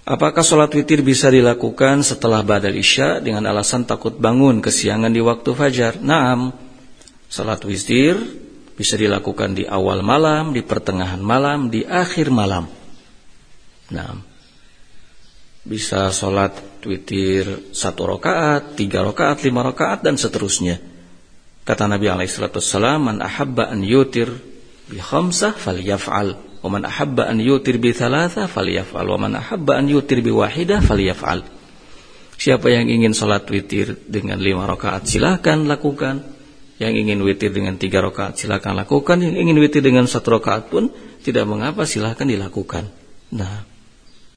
Apakah sholat witir bisa dilakukan setelah ba'dal isya dengan alasan takut bangun kesiangan di waktu fajar? Naam, sholat witir bisa dilakukan di awal malam, di pertengahan malam, di akhir malam. Naam, bisa sholat witir 1 rakaat, 3 rakaat, 5 rakaat dan seterusnya. Kata Nabi SAW, man ahabba an yutir bi khamsah falyaf'al. Wa man ahabba an yutir bi thalatha falyaf'al wa man ahabba an yutir bi wahidah falyaf'al. Siapa yang ingin salat witir dengan 5 rakaat silakan lakukan. Yang ingin witir dengan 3 rakaat silakan lakukan. Yang ingin witir dengan 1 rakaat pun tidak mengapa, silakan dilakukan. Nah,